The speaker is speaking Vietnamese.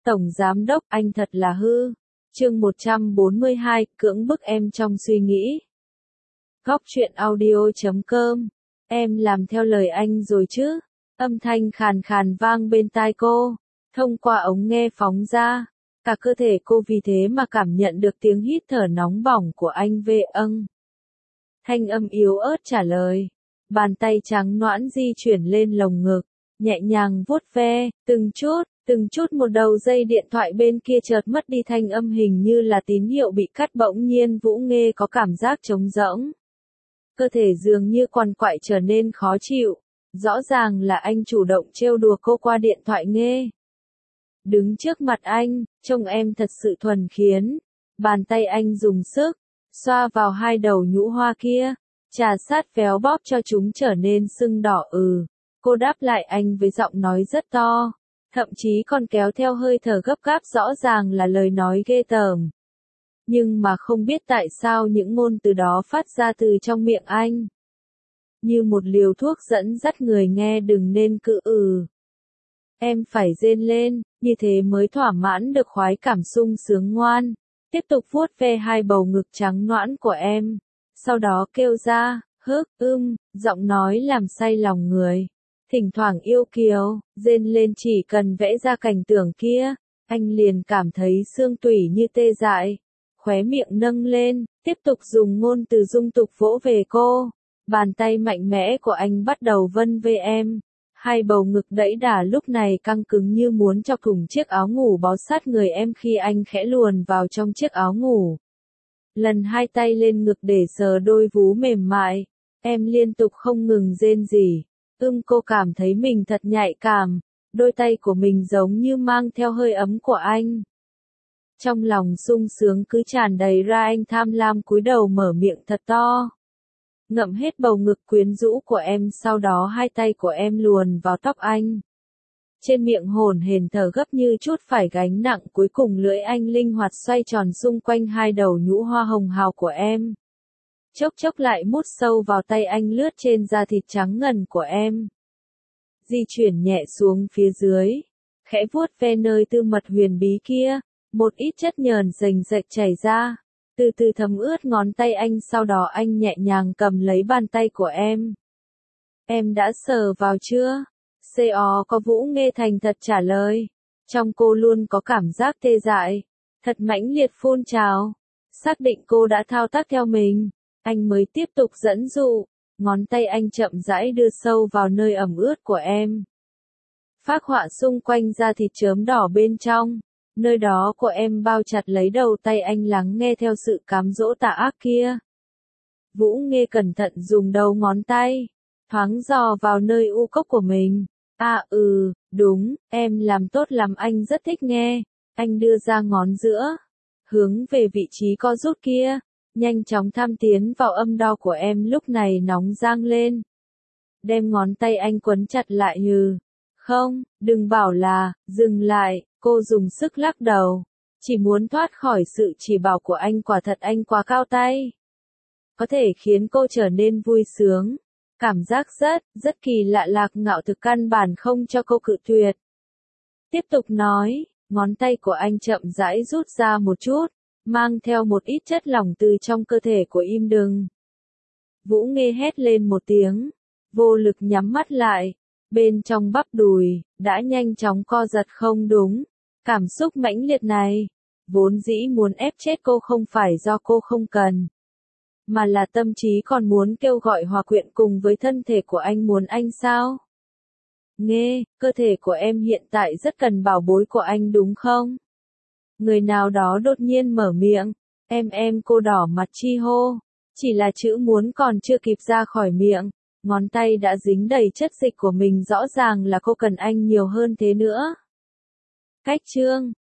Tổng giám đốc, anh thật là hư. Chương 142, cưỡng bức em trong suy nghĩ. Góc truyện audio.com. Em làm theo lời anh rồi chứ? Âm thanh khàn khàn vang bên tai cô, thông qua ống nghe phóng ra. Cả cơ thể cô vì thế mà cảm nhận được tiếng hít thở nóng bỏng của anh về âng. Thanh âm yếu ớt trả lời. Bàn tay trắng nõn di chuyển lên lồng ngực, nhẹ nhàng vuốt ve, từng chút một đầu dây điện thoại bên kia chợt mất đi, thanh âm hình như là tín hiệu bị cắt, bỗng nhiên Vũ Nghê có cảm giác trống rỗng. Cơ thể dường như quằn quại trở nên khó chịu. Rõ ràng là anh chủ động trêu đùa cô qua điện thoại Nghê. Đứng trước mặt anh, trông em thật sự thuần khiết. Bàn tay anh dùng sức, xoa vào hai đầu nhũ hoa kia, trà sát véo bóp cho chúng trở nên sưng đỏ. Cô đáp lại anh với giọng nói rất to, thậm chí còn kéo theo hơi thở gấp gáp, rõ ràng là lời nói ghê tởm. Nhưng mà không biết tại sao những ngôn từ đó phát ra từ trong miệng anh như một liều thuốc dẫn dắt người nghe đừng nên cự Em phải rên lên, như thế mới thỏa mãn được khoái cảm sung sướng. Ngoan, tiếp tục vuốt ve hai bầu ngực trắng nõn của em. Sau đó kêu ra, giọng nói làm say lòng người. Thỉnh thoảng yêu kiều, rên lên, chỉ cần vẽ ra cảnh tượng kia, anh liền cảm thấy xương tủy như tê dại. Khóe miệng nâng lên, tiếp tục dùng ngôn từ dung tục vỗ về cô. Bàn tay mạnh mẽ của anh bắt đầu vân vê em. Hai bầu ngực đẫy đà lúc này căng cứng như muốn chọc thủng chiếc áo ngủ bó sát người em khi anh khẽ luồn vào trong chiếc áo ngủ. Lần hai tay lên ngực để sờ đôi vú mềm mại, em liên tục không ngừng rên rỉ. Cô cảm thấy mình thật nhạy cảm, đôi tay của mình giống như mang theo hơi ấm của anh. Trong lòng sung sướng cứ tràn đầy ra, anh tham lam cúi đầu mở miệng thật to. Ngậm hết bầu ngực quyến rũ của em, sau đó hai tay của em luồn vào tóc anh. Trên miệng hổn hển thở gấp như chút phải gánh nặng, cuối cùng lưỡi anh linh hoạt xoay tròn xung quanh hai đầu nhũ hoa hồng hào của em. Chốc chốc lại mút sâu vào tay anh, lướt trên da thịt trắng ngần của em. Di chuyển nhẹ xuống phía dưới, khẽ vuốt ve nơi tư mật huyền bí kia, một ít chất nhờn rành rạch chảy ra, từ từ thấm ướt ngón tay anh, sau đó anh nhẹ nhàng cầm lấy bàn tay của em. Em đã sờ vào chưa? Có Vũ Nghê thành thật trả lời. Trong cô luôn có cảm giác tê dại, thật mãnh liệt phun trào. Xác định cô đã thao tác theo mình, anh mới tiếp tục dẫn dụ. Ngón tay anh chậm rãi đưa sâu vào nơi ẩm ướt của em. Phác họa xung quanh da thịt chớm đỏ bên trong. Nơi đó của em bao chặt lấy đầu tay anh, lắng nghe theo sự cám dỗ tà ác kia. Vũ Nghê cẩn thận dùng đầu ngón tay thoáng dò vào nơi u cốc của mình. Đúng, em làm tốt lắm, anh rất thích nghe. Anh đưa ra ngón giữa, hướng về vị trí co rút kia, nhanh chóng tham tiến vào âm đạo của em, lúc này nóng rang lên. Đem ngón tay anh quấn chặt lại. Không, đừng bảo là, dừng lại, cô dùng sức lắc đầu. Chỉ muốn thoát khỏi sự chỉ bảo của anh, quả thật anh quá cao tay. Có thể khiến cô trở nên vui sướng. Cảm giác rất kỳ lạ, lạc ngạo thực căn bản không cho cô cự tuyệt. Tiếp tục nói, ngón tay của anh chậm rãi rút ra một chút, mang theo một ít chất lỏng từ trong cơ thể của im đừng. Vũ Nghê hét lên một tiếng, vô lực nhắm mắt lại. Bên trong bắp đùi đã nhanh chóng co giật. Không đúng, cảm xúc mãnh liệt này vốn dĩ muốn ép chết cô, không phải do cô không cần, mà là tâm trí còn muốn kêu gọi hòa quyện cùng với thân thể của anh. Muốn anh sao? Nghê, cơ thể của em hiện tại rất cần bảo bối của anh đúng không? Người nào đó đột nhiên mở miệng. Cô đỏ mặt chi hô. Chỉ là chữ muốn còn chưa kịp ra khỏi miệng, ngón tay đã dính đầy chất dịch của mình, rõ ràng là cô cần anh nhiều hơn thế nữa. Cách chương